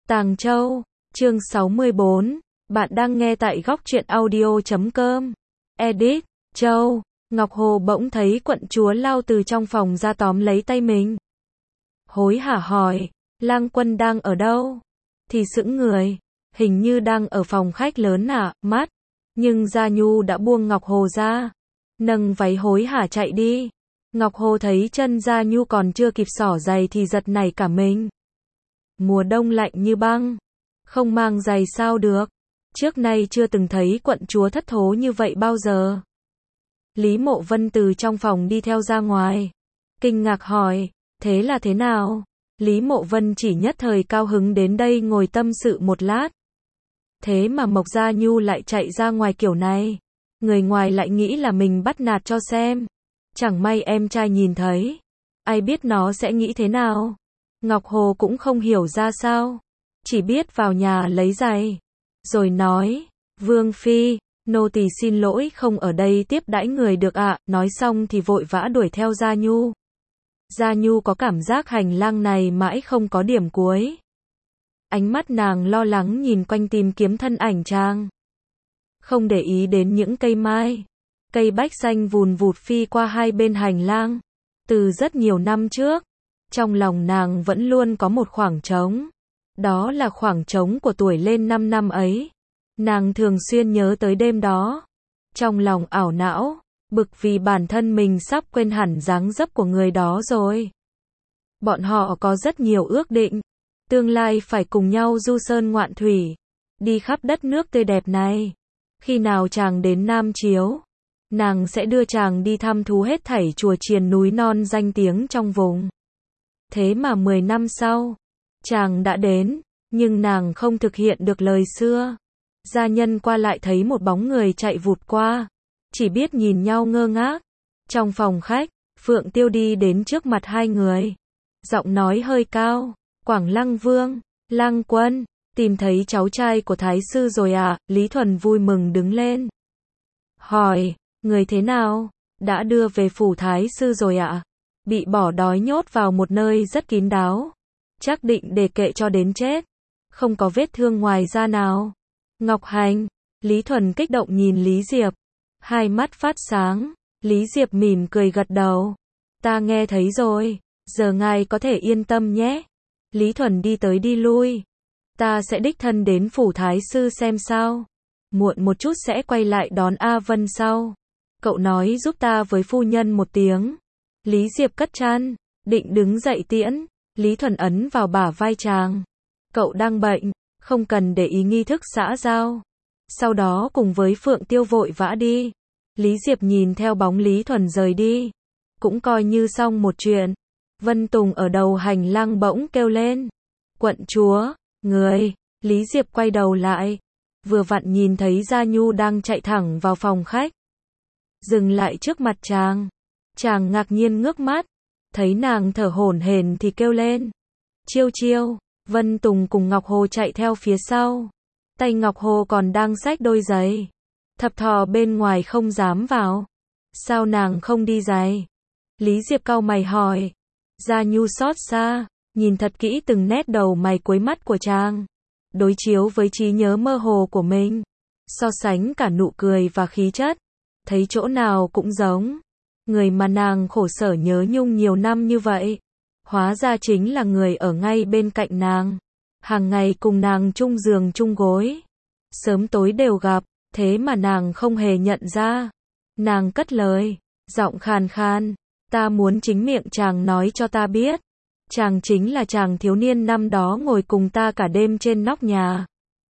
Tàng Châu, chương 64, bạn đang nghe tại góc truyện audio.com. Edit, Châu, Ngọc Hồ bỗng thấy quận chúa lao từ trong phòng ra tóm lấy tay mình. Hối hả hỏi, Lang Quân đang ở đâu? Thì sững người, hình như đang ở phòng khách lớn ạ, mắt. Nhưng Gia Nhu đã buông Ngọc Hồ ra, nâng váy hối hả chạy đi. Ngọc Hồ thấy chân Gia Nhu còn chưa kịp xỏ giày thì giật nảy cả mình. Mùa đông lạnh như băng, không mang giày sao được. Trước nay chưa từng thấy quận chúa thất thố như vậy bao giờ. Lý Mộ Vân từ trong phòng đi theo ra ngoài, kinh ngạc hỏi, thế là thế nào? Lý Mộ Vân chỉ nhất thời cao hứng đến đây ngồi tâm sự một lát. Thế mà Mộc Gia Nhu lại chạy ra ngoài kiểu này. Người ngoài lại nghĩ là mình bắt nạt cho xem. Chẳng may em trai nhìn thấy, ai biết nó sẽ nghĩ thế nào. Ngọc Hồ cũng không hiểu ra sao, chỉ biết vào nhà lấy giày, rồi nói, Vương Phi, nô tỳ xin lỗi không ở đây tiếp đãi người được ạ. Nói xong thì vội vã đuổi theo Gia Nhu. Gia Nhu có cảm giác hành lang này mãi không có điểm cuối. Ánh mắt nàng lo lắng nhìn quanh tìm kiếm thân ảnh chàng. Không để ý đến những cây mai, cây bách xanh vùn vụt phi qua hai bên hành lang. Từ rất nhiều năm trước, trong lòng nàng vẫn luôn có một khoảng trống. Đó là khoảng trống của tuổi lên 5 năm ấy. Nàng thường xuyên nhớ tới đêm đó. Trong lòng ảo não, bực vì bản thân mình sắp quên hẳn dáng dấp của người đó rồi. Bọn họ có rất nhiều ước định. Tương lai phải cùng nhau du sơn ngoạn thủy, đi khắp đất nước tươi đẹp này. Khi nào chàng đến Nam Chiếu, nàng sẽ đưa chàng đi thăm thú hết thảy chùa chiền núi non danh tiếng trong vùng. Thế mà 10 năm sau, chàng đã đến, nhưng nàng không thực hiện được lời xưa. Gia nhân qua lại thấy một bóng người chạy vụt qua, chỉ biết nhìn nhau ngơ ngác. Trong phòng khách, Phượng Tiêu đi đến trước mặt hai người, giọng nói hơi cao, Quảng Lăng Vương, Lăng Quân, tìm thấy cháu trai của Thái sư rồi à? Lý Thuần vui mừng đứng lên, hỏi, người thế nào? Đã đưa về phủ Thái sư rồi ạ? Bị bỏ đói nhốt vào một nơi rất kín đáo, chắc định để kệ cho đến chết, không có vết thương ngoài da nào. Ngọc Hành, Lý Thuần kích động nhìn Lý Diệp, hai mắt phát sáng. Lý Diệp mỉm cười gật đầu, ta nghe thấy rồi, giờ ngài có thể yên tâm nhé. Lý Thuần đi tới đi lui, ta sẽ đích thân đến phủ Thái sư xem sao. Muộn một chút sẽ quay lại đón A Vân sau. Cậu nói giúp ta với phu nhân một tiếng. Lý Diệp cất chăn, định đứng dậy tiễn. Lý Thuần ấn vào bả vai chàng. Cậu đang bệnh, không cần để ý nghi thức xã giao. Sau đó cùng với Phượng Tiêu vội vã đi. Lý Diệp nhìn theo bóng Lý Thuần rời đi, cũng coi như xong một chuyện. Vân Tùng ở đầu hành lang bỗng kêu lên, quận chúa, người. Lý Diệp quay đầu lại, vừa vặn nhìn thấy Gia Nhu đang chạy thẳng vào phòng khách, dừng lại trước mặt chàng. Chàng ngạc nhiên ngước mắt, thấy nàng thở hổn hển thì kêu lên, Chiêu Chiêu. Vân Tùng cùng Ngọc Hồ chạy theo phía sau, tay Ngọc Hồ còn đang xách đôi giày, thập thò bên ngoài không dám vào. Sao nàng không đi giày? Lý Diệp cau mày hỏi. Gia Nhu xót xa, nhìn thật kỹ từng nét đầu mày cuối mắt của chàng, đối chiếu với trí nhớ mơ hồ của mình, so sánh cả nụ cười và khí chất, thấy chỗ nào cũng giống người mà nàng khổ sở nhớ nhung nhiều năm như vậy. Hóa ra chính là người ở ngay bên cạnh nàng, hàng ngày cùng nàng chung giường chung gối, sớm tối đều gặp, thế mà nàng không hề nhận ra. Nàng cất lời, giọng khàn khan, ta muốn chính miệng chàng nói cho ta biết, chàng chính là chàng thiếu niên năm đó ngồi cùng ta cả đêm trên nóc nhà,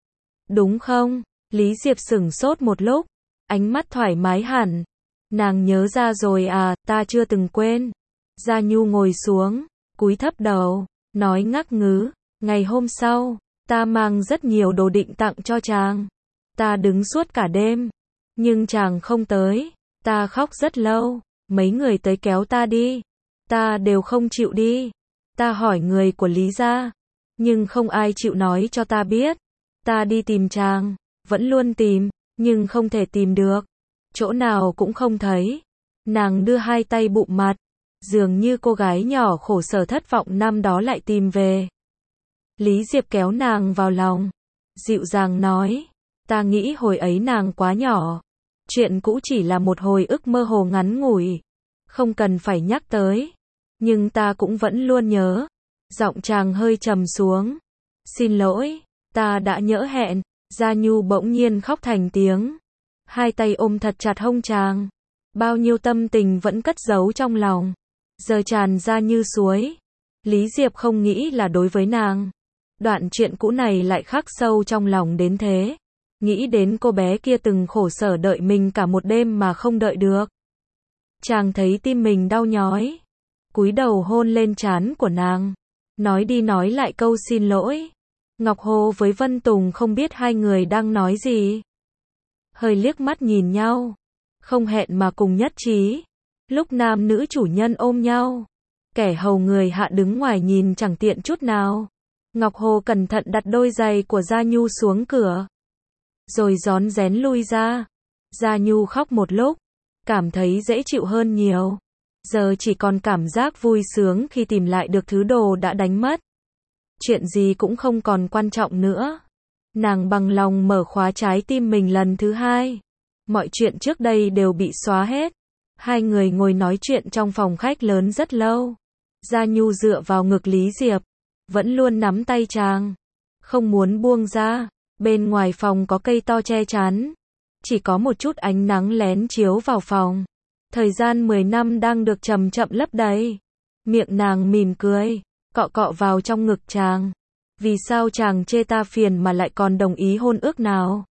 đúng không? Lý Diệp sửng sốt một lúc, ánh mắt thoải mái hẳn. Nàng nhớ ra rồi à? Ta chưa từng quên. Gia Nhu ngồi xuống, cúi thấp đầu, nói ngắc ngứ, ngày hôm sau, ta mang rất nhiều đồ định tặng cho chàng. Ta đứng suốt cả đêm, nhưng chàng không tới. Ta khóc rất lâu, mấy người tới kéo ta đi, ta đều không chịu đi. Ta hỏi người của Lý gia, nhưng không ai chịu nói cho ta biết. Ta đi tìm chàng, vẫn luôn tìm, nhưng không thể tìm được, chỗ nào cũng không thấy. Nàng đưa hai tay bụm mặt, dường như cô gái nhỏ khổ sở thất vọng năm đó lại tìm về. Lý Diệp kéo nàng vào lòng, dịu dàng nói, ta nghĩ hồi ấy nàng quá nhỏ, chuyện cũ chỉ là một hồi ức mơ hồ ngắn ngủi, không cần phải nhắc tới, nhưng ta cũng vẫn luôn nhớ. Giọng chàng hơi trầm xuống, xin lỗi, ta đã nhỡ hẹn. Gia Nhu bỗng nhiên khóc thành tiếng, hai tay ôm thật chặt hông chàng, bao nhiêu tâm tình vẫn cất giấu trong lòng, giờ tràn ra như suối. Lý Diệp không nghĩ là đối với nàng, đoạn chuyện cũ này lại khắc sâu trong lòng đến thế. Nghĩ đến cô bé kia từng khổ sở đợi mình cả một đêm mà không đợi được. Chàng thấy tim mình đau nhói, cúi đầu hôn lên trán của nàng, nói đi nói lại câu xin lỗi. Ngọc Hồ với Vân Tùng không biết hai người đang nói gì, hơi liếc mắt nhìn nhau, không hẹn mà cùng nhất trí. Lúc nam nữ chủ nhân ôm nhau, kẻ hầu người hạ đứng ngoài nhìn chẳng tiện chút nào. Ngọc Hồ cẩn thận đặt đôi giày của Gia Nhu xuống cửa, rồi rón rén lui ra. Gia Nhu khóc một lúc, cảm thấy dễ chịu hơn nhiều, giờ chỉ còn cảm giác vui sướng khi tìm lại được thứ đồ đã đánh mất. Chuyện gì cũng không còn quan trọng nữa. Nàng bằng lòng mở khóa trái tim mình lần thứ hai. Mọi chuyện trước đây đều bị xóa hết. Hai người ngồi nói chuyện trong phòng khách lớn rất lâu. Gia Nhu dựa vào ngực Lý Diệp, vẫn luôn nắm tay chàng, không muốn buông ra. Bên ngoài phòng có cây to che chắn, chỉ có một chút ánh nắng lén chiếu vào phòng. Thời gian 10 năm đang được chậm chậm lấp đầy. Miệng nàng mỉm cười, cọ cọ vào trong ngực chàng. Vì sao chàng chê ta phiền mà lại còn đồng ý hôn ước nào?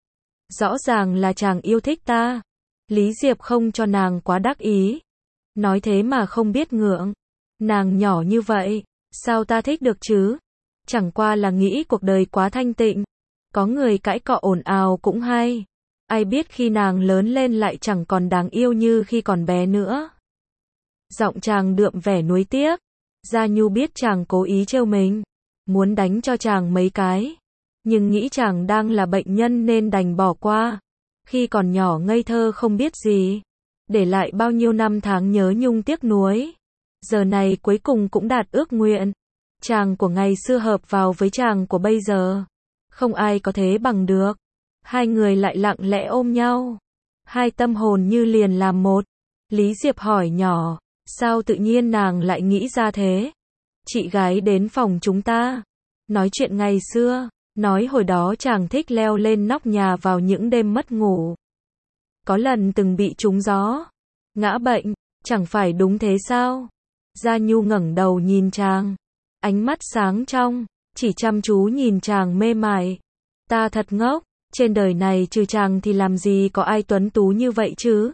Rõ ràng là chàng yêu thích ta. Lý Diệp không cho nàng quá đắc ý. Nói thế mà không biết ngượng. Nàng nhỏ như vậy, sao ta thích được chứ? Chẳng qua là nghĩ cuộc đời quá thanh tịnh. Có người cãi cọ ồn ào cũng hay. Ai biết khi nàng lớn lên lại chẳng còn đáng yêu như khi còn bé nữa. Giọng chàng đượm vẻ nuối tiếc. Gia Nhu biết chàng cố ý trêu mình, muốn đánh cho chàng mấy cái, nhưng nghĩ chàng đang là bệnh nhân nên đành bỏ qua. Khi còn nhỏ ngây thơ không biết gì, để lại bao nhiêu năm tháng nhớ nhung tiếc nuối. Giờ này cuối cùng cũng đạt ước nguyện. Chàng của ngày xưa hợp vào với chàng của bây giờ, không ai có thế bằng được. Hai người lại lặng lẽ ôm nhau, hai tâm hồn như liền làm một. Lý Diệp hỏi nhỏ, sao tự nhiên nàng lại nghĩ ra thế? Chị gái đến phòng chúng ta, nói chuyện ngày xưa, nói hồi đó chàng thích leo lên nóc nhà vào những đêm mất ngủ. Có lần từng bị trúng gió, ngã bệnh, chẳng phải đúng thế sao? Gia Nhu ngẩng đầu nhìn chàng, ánh mắt sáng trong, chỉ chăm chú nhìn chàng mê mải. Ta thật ngốc, trên đời này trừ chàng thì làm gì có ai tuấn tú như vậy chứ?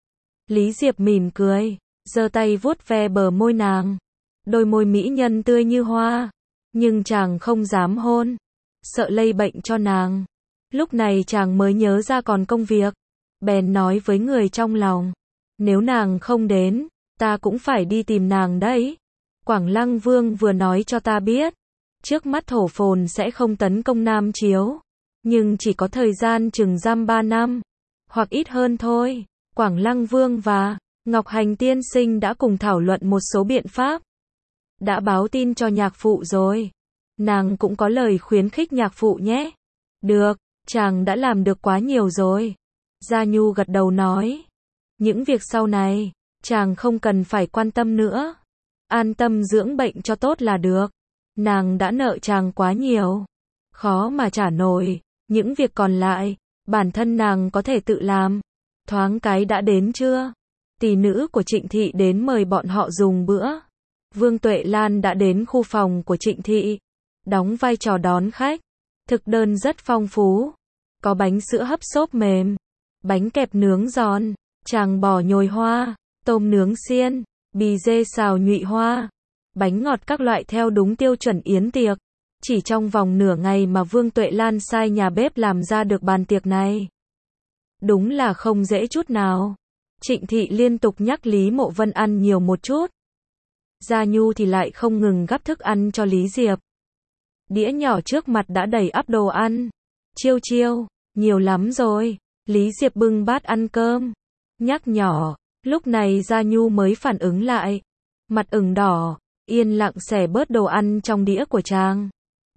Lý Diệp mỉm cười, giơ tay vuốt ve bờ môi nàng. Đôi môi mỹ nhân tươi như hoa, nhưng chàng không dám hôn, sợ lây bệnh cho nàng. Lúc này chàng mới nhớ ra còn công việc, bèn nói với người trong lòng, nếu nàng không đến, ta cũng phải đi tìm nàng đấy. Quảng Lăng Vương vừa nói cho ta biết, trước mắt thổ phồn sẽ không tấn công Nam Chiếu, nhưng chỉ có thời gian chừng giam 3 năm, hoặc ít hơn thôi. Quảng Lăng Vương và Ngọc Hành tiên sinh đã cùng thảo luận một số biện pháp. Đã báo tin cho nhạc phụ rồi. Nàng cũng có lời khuyến khích nhạc phụ nhé. Được, chàng đã làm được quá nhiều rồi. Gia Nhu gật đầu nói. Những việc sau này, chàng không cần phải quan tâm nữa. An tâm dưỡng bệnh cho tốt là được. Nàng đã nợ chàng quá nhiều, khó mà trả nổi. Những việc còn lại, bản thân nàng có thể tự làm. Thoáng cái đã đến chưa? Tỷ nữ của Trịnh Thị đến mời bọn họ dùng bữa. Vương Tuệ Lan đã đến khu phòng của Trịnh Thị, đóng vai trò đón khách. Thực đơn rất phong phú. Có bánh sữa hấp xốp mềm, bánh kẹp nướng giòn, tràng bò nhồi hoa, tôm nướng xiên, bì dê xào nhụy hoa, bánh ngọt các loại theo đúng tiêu chuẩn yến tiệc. Chỉ trong vòng nửa ngày mà Vương Tuệ Lan sai nhà bếp làm ra được bàn tiệc này. Đúng là không dễ chút nào. Trịnh Thị liên tục nhắc Lý Mộ Vân ăn nhiều một chút. Gia Nhu thì lại không ngừng gắp thức ăn cho Lý Diệp. Đĩa nhỏ trước mặt đã đầy ắp đồ ăn. Chiêu chiêu, nhiều lắm rồi. Lý Diệp bưng bát ăn cơm, nhắc nhỏ. Lúc này Gia Nhu mới phản ứng lại. Mặt ửng đỏ, yên lặng xẻ bớt đồ ăn trong đĩa của chàng.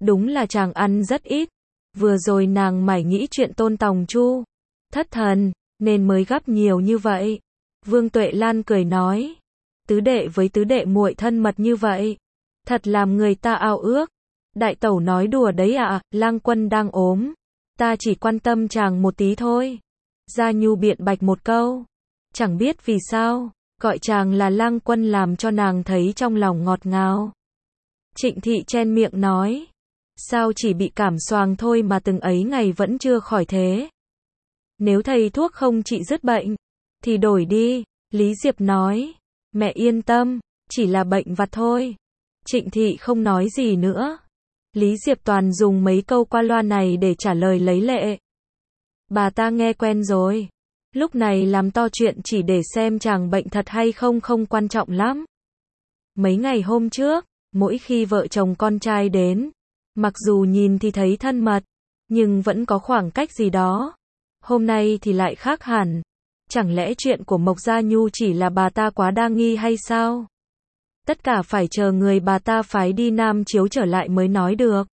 Đúng là chàng ăn rất ít. Vừa rồi nàng mải nghĩ chuyện Tôn Tòng Chu thất thần, nên mới gắp nhiều như vậy. Vương Tuệ Lan cười nói, tứ đệ với tứ đệ muội thân mật như vậy, thật làm người ta ao ước. Đại tẩu nói đùa đấy ạ, Lang Quân đang ốm, ta chỉ quan tâm chàng một tí thôi. Gia Nhu biện bạch một câu, chẳng biết vì sao, gọi chàng là Lang Quân làm cho nàng thấy trong lòng ngọt ngào. Trịnh Thị chen miệng nói, sao chỉ bị cảm xoàng thôi mà từng ấy ngày vẫn chưa khỏi thế. Nếu thầy thuốc không trị dứt bệnh, thì đổi đi. Lý Diệp nói, mẹ yên tâm, chỉ là bệnh vặt thôi. Trịnh Thị không nói gì nữa. Lý Diệp toàn dùng mấy câu qua loa này để trả lời lấy lệ. Bà ta nghe quen rồi. Lúc này làm to chuyện chỉ để xem chàng bệnh thật hay không không quan trọng lắm. Mấy ngày hôm trước, mỗi khi vợ chồng con trai đến, mặc dù nhìn thì thấy thân mật, nhưng vẫn có khoảng cách gì đó. Hôm nay thì lại khác hẳn. Chẳng lẽ chuyện của Mộc Gia Nhu chỉ là bà ta quá đa nghi hay sao? Tất cả phải chờ người bà ta phái đi Nam Chiếu trở lại mới nói được.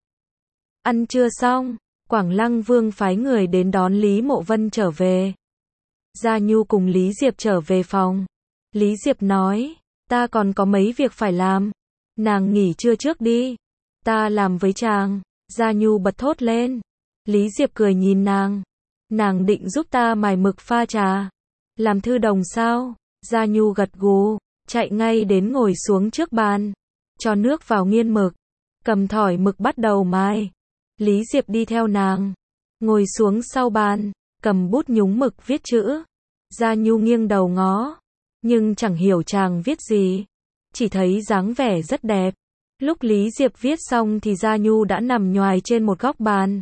Ăn trưa xong, Quảng Lăng Vương phái người đến đón Lý Mộ Vân trở về. Gia Nhu cùng Lý Diệp trở về phòng. Lý Diệp nói, ta còn có mấy việc phải làm. Nàng nghỉ trưa trước đi. Ta làm với chàng. Gia Nhu bật thốt lên. Lý Diệp cười nhìn nàng. Nàng định giúp ta mài mực pha trà. Làm thư đồng sao? Gia Nhu gật gù, chạy ngay đến ngồi xuống trước bàn. Cho nước vào nghiên mực. Cầm thỏi mực bắt đầu mài. Lý Diệp đi theo nàng. Ngồi xuống sau bàn. Cầm bút nhúng mực viết chữ. Gia Nhu nghiêng đầu ngó. Nhưng chẳng hiểu chàng viết gì. Chỉ thấy dáng vẻ rất đẹp. Lúc Lý Diệp viết xong thì Gia Nhu đã nằm nhoài trên một góc bàn.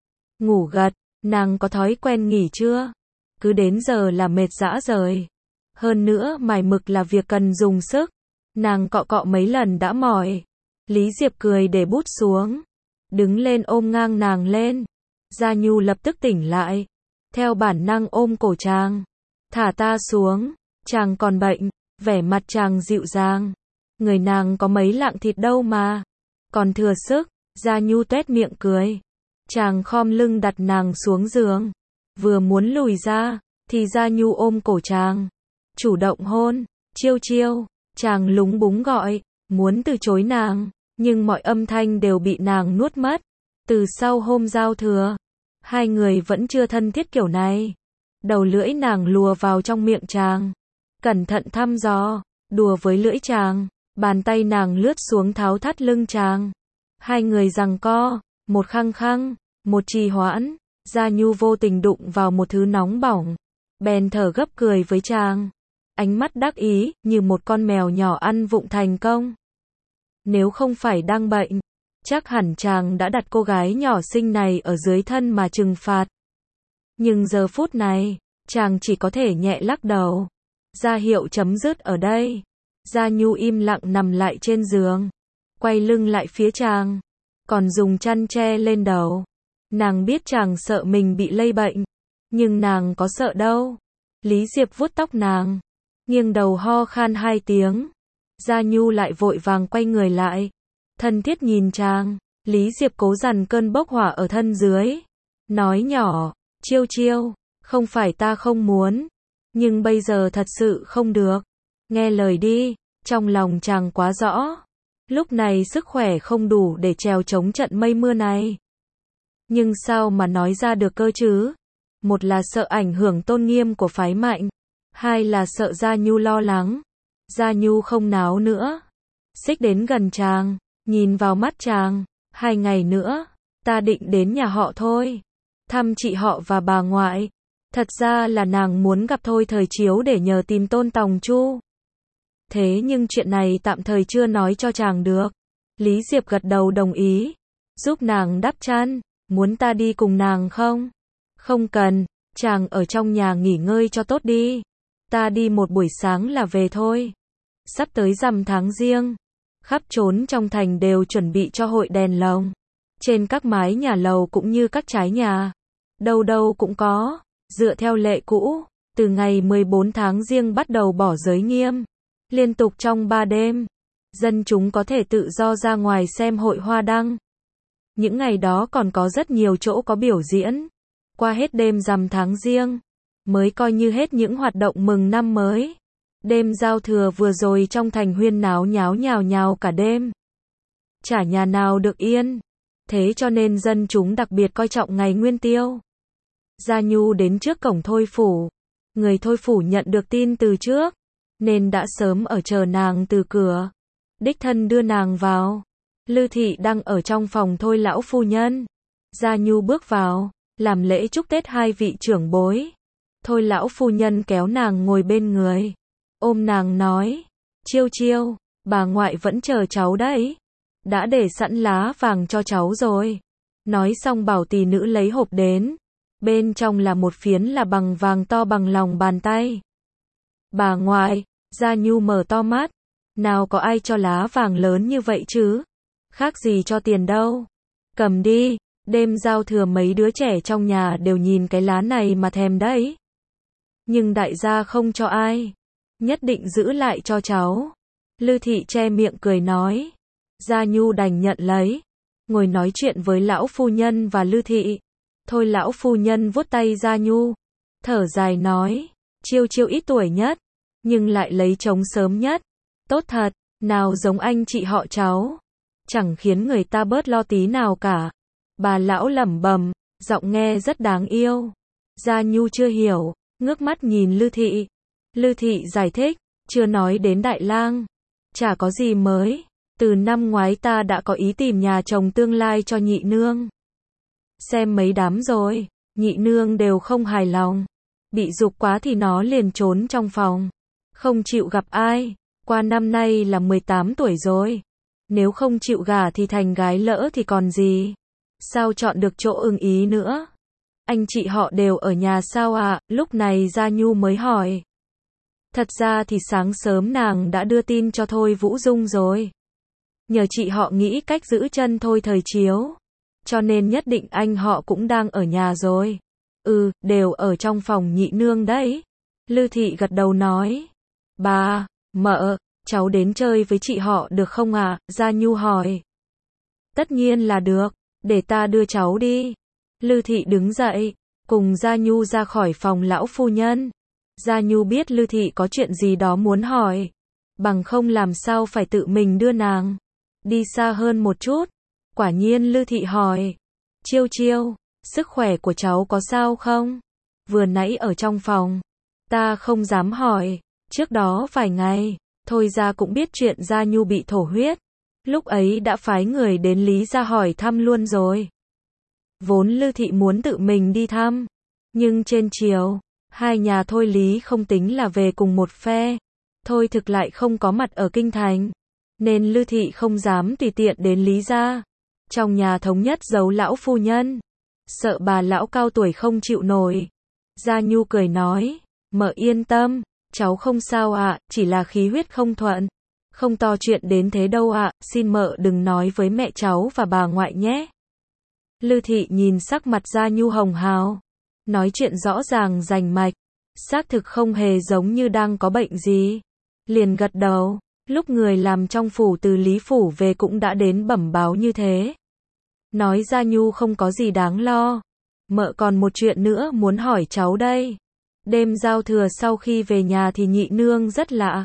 Ngủ gật. Nàng có thói quen nghỉ chưa? Cứ đến giờ là mệt rã rời. Hơn nữa mài mực là việc cần dùng sức. Nàng cọ cọ mấy lần đã mỏi. Lý Diệp cười để bút xuống. Đứng lên ôm ngang nàng lên. Gia Nhu lập tức tỉnh lại. Theo bản năng ôm cổ chàng. Thả ta xuống. Chàng còn bệnh. Vẻ mặt chàng dịu dàng. Người nàng có mấy lạng thịt đâu mà. Còn thừa sức. Gia Nhu tuét miệng cười. Chàng khom lưng đặt nàng xuống giường. Vừa muốn lùi ra, thì Gia Nhu ôm cổ chàng. Chủ động hôn, chiêu chiêu. Chàng lúng búng gọi, muốn từ chối nàng. Nhưng mọi âm thanh đều bị nàng nuốt mất. Từ sau hôm giao thừa, hai người vẫn chưa thân thiết kiểu này. Đầu lưỡi nàng lùa vào trong miệng chàng. Cẩn thận thăm dò, đùa với lưỡi chàng. Bàn tay nàng lướt xuống tháo thắt lưng chàng. Hai người giằng co. Một khăng khăng, một trì hoãn. Gia Nhu vô tình đụng vào một thứ nóng bỏng. Bèn thở gấp cười với chàng. Ánh mắt đắc ý, như một con mèo nhỏ ăn vụng thành công. Nếu không phải đang bệnh, chắc hẳn chàng đã đặt cô gái nhỏ xinh này ở dưới thân mà trừng phạt. Nhưng giờ phút này, chàng chỉ có thể nhẹ lắc đầu. Ra hiệu chấm dứt ở đây. Gia Nhu im lặng nằm lại trên giường. Quay lưng lại phía chàng. Còn dùng chăn che lên đầu. Nàng biết chàng sợ mình bị lây bệnh. Nhưng nàng có sợ đâu. Lý Diệp vuốt tóc nàng. Nghiêng đầu ho khan 2 tiếng. Gia Nhu lại vội vàng quay người lại. Thân thiết nhìn chàng. Lý Diệp cố dằn cơn bốc hỏa ở thân dưới. Nói nhỏ, chiêu chiêu. Không phải ta không muốn. Nhưng bây giờ thật sự không được. Nghe lời đi. Trong lòng chàng quá rõ. Lúc này sức khỏe không đủ để trèo chống trận mây mưa này. Nhưng sao mà nói ra được cơ chứ? Một là sợ ảnh hưởng tôn nghiêm của phái Mạnh. Hai là sợ Gia Nhu lo lắng. Gia Nhu không náo nữa. Xích đến gần chàng. Nhìn vào mắt chàng. 2 ngày nữa. Ta định đến nhà họ thôi. Thăm chị họ và bà ngoại. Thật ra là nàng muốn gặp Thôi Thời Chiếu để nhờ tìm Tôn Tòng Chu. Thế nhưng chuyện này tạm thời chưa nói cho chàng được. Lý Diệp gật đầu đồng ý. Giúp nàng đắp chăn. Muốn ta đi cùng nàng không? Không cần. Chàng ở trong nhà nghỉ ngơi cho tốt đi. Ta đi một buổi sáng là về thôi. Sắp tới rằm tháng Giêng. Khắp trốn trong thành đều chuẩn bị cho hội đèn lồng. Trên các mái nhà lầu cũng như các trái nhà. Đâu đâu cũng có. Dựa theo lệ cũ. Từ ngày 14 tháng Giêng bắt đầu bỏ giới nghiêm. Liên tục trong 3 đêm, dân chúng có thể tự do ra ngoài xem hội hoa đăng. Những ngày đó còn có rất nhiều chỗ có biểu diễn. Qua hết đêm rằm tháng Giêng, mới coi như hết những hoạt động mừng năm mới. Đêm giao thừa vừa rồi trong thành huyên náo nháo nhào nhào cả đêm. Chả nhà nào được yên. Thế cho nên dân chúng đặc biệt coi trọng ngày Nguyên Tiêu. Gia Nhu đến trước cổng Thôi Phủ. Người Thôi Phủ nhận được tin từ trước, nên đã sớm ở chờ nàng từ cửa. Đích thân đưa nàng vào. Lư Thị đang ở trong phòng Thôi lão phu nhân. Gia Nhu bước vào, làm lễ chúc Tết hai vị trưởng bối. Thôi lão phu nhân kéo nàng ngồi bên người, ôm nàng nói, Chiêu Chiêu, bà ngoại vẫn chờ cháu đấy. Đã để sẵn lá vàng cho cháu rồi. Nói xong bảo tỳ nữ lấy hộp đến. Bên trong là một phiến là bằng vàng to bằng lòng bàn tay. Bà ngoại, Gia Nhu mở to mắt. Nào có ai cho lá vàng lớn như vậy chứ? Khác gì cho tiền đâu. Cầm đi, đêm giao thừa mấy đứa trẻ trong nhà đều nhìn cái lá này mà thèm đấy. Nhưng đại gia không cho ai. Nhất định giữ lại cho cháu. Lư Thị che miệng cười nói. Gia Nhu đành nhận lấy. Ngồi nói chuyện với lão phu nhân và Lư Thị. Thôi lão phu nhân vuốt tay Gia Nhu. Thở dài nói. Chiêu Chiêu ít tuổi nhất. Nhưng lại lấy chồng sớm nhất. Tốt thật, nào giống anh chị họ cháu. Chẳng khiến người ta bớt lo tí nào cả. Bà lão lẩm bẩm, giọng nghe rất đáng yêu. Gia Nhu chưa hiểu, ngước mắt nhìn Lư Thị. Lư Thị giải thích, chưa nói đến Đại Lang. Chả có gì mới. Từ năm ngoái ta đã có ý tìm nhà chồng tương lai cho nhị nương. Xem mấy đám rồi, nhị nương đều không hài lòng. Bị giục quá thì nó liền trốn trong phòng. Không chịu gặp ai. Qua năm nay là 18 tuổi rồi. Nếu không chịu gả thì thành gái lỡ thì còn gì. Sao chọn được chỗ ưng ý nữa? Anh chị họ đều ở nhà sao ạ? Lúc này Gia Nhu mới hỏi. Thật ra thì sáng sớm nàng đã đưa tin cho Thôi Vũ Dung rồi. Nhờ chị họ nghĩ cách giữ chân Thôi Thời Chiếu. Cho nên nhất định anh họ cũng đang ở nhà rồi. Đều ở trong phòng nhị nương đấy. Lư Thị gật đầu nói. Bà, mợ, cháu đến chơi với chị họ được không ạ? Gia Nhu hỏi. Tất nhiên là được, để ta đưa cháu đi. Lư Thị đứng dậy, cùng Gia Nhu ra khỏi phòng lão phu nhân. Gia Nhu biết Lư Thị có chuyện gì đó muốn hỏi. Bằng không làm sao phải tự mình đưa nàng đi xa hơn một chút. Quả nhiên Lư Thị hỏi. Chiêu Chiêu, sức khỏe của cháu có sao không? Vừa nãy ở trong phòng, ta không dám hỏi. Trước đó vài ngày, Thôi gia cũng biết chuyện Gia Nhu bị thổ huyết. Lúc ấy đã phái người đến Lý gia hỏi thăm luôn rồi. Vốn Lư Thị muốn tự mình đi thăm. Nhưng trên chiều, hai nhà Thôi Lý không tính là về cùng một phe. Thôi Thực lại không có mặt ở kinh thành. Nên Lư Thị không dám tùy tiện đến Lý gia. Trong nhà thống nhất giấu lão phu nhân. Sợ bà lão cao tuổi không chịu nổi. Gia Nhu cười nói. Mợ yên tâm. Cháu không sao ạ, chỉ là khí huyết không thuận. Không to chuyện đến thế đâu ạ, xin mợ đừng nói với mẹ cháu và bà ngoại nhé. Lư Thị nhìn sắc mặt Gia Nhu hồng hào. Nói chuyện rõ ràng rành mạch. Xác thực không hề giống như đang có bệnh gì. Liền gật đầu, lúc người làm trong phủ từ Lý Phủ về cũng đã đến bẩm báo như thế. Nói Gia Nhu không có gì đáng lo. Mợ còn một chuyện nữa muốn hỏi cháu đây. Đêm giao thừa sau khi về nhà thì nhị nương rất lạ.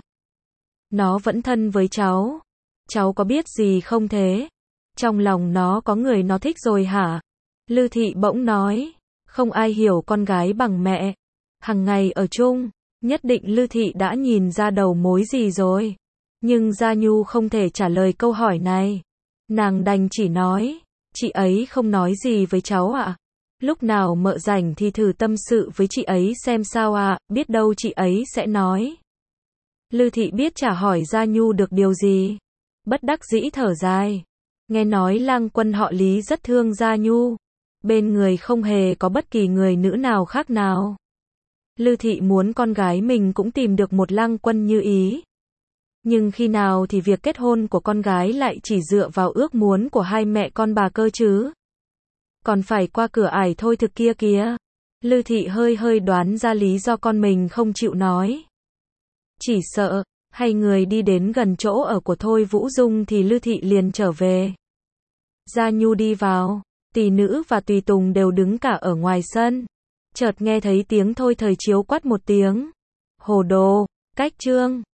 Nó vẫn thân với cháu. Cháu có biết gì không thế? Trong lòng nó có người nó thích rồi hả? Lư Thị bỗng nói. Không ai hiểu con gái bằng mẹ. Hằng ngày ở chung, nhất định Lư Thị đã nhìn ra đầu mối gì rồi. Nhưng Gia Nhu không thể trả lời câu hỏi này. Nàng đành chỉ nói. Chị ấy không nói gì với cháu ạ. Lúc nào mợ rảnh thì thử tâm sự với chị ấy xem sao ạ, biết đâu chị ấy sẽ nói. Lư Thị biết chả hỏi Gia Nhu được điều gì. Bất đắc dĩ thở dài. Nghe nói lang quân họ Lý rất thương Gia Nhu. Bên người không hề có bất kỳ người nữ nào khác nào. Lư Thị muốn con gái mình cũng tìm được một lang quân như ý. Nhưng khi nào thì việc kết hôn của con gái lại chỉ dựa vào ước muốn của hai mẹ con bà cơ chứ? Còn phải qua cửa ải Thôi Thực kia kìa. Lư Thị hơi đoán ra lý do con mình không chịu nói. Chỉ sợ, hay người đi đến gần chỗ ở của Thôi Vũ Dung thì Lư Thị liền trở về. Gia Nhu đi vào, tỷ nữ và tùy tùng đều đứng cả ở ngoài sân. Chợt nghe thấy tiếng Thôi Thời Chiếu quát một tiếng. Hồ đồ, cách trương.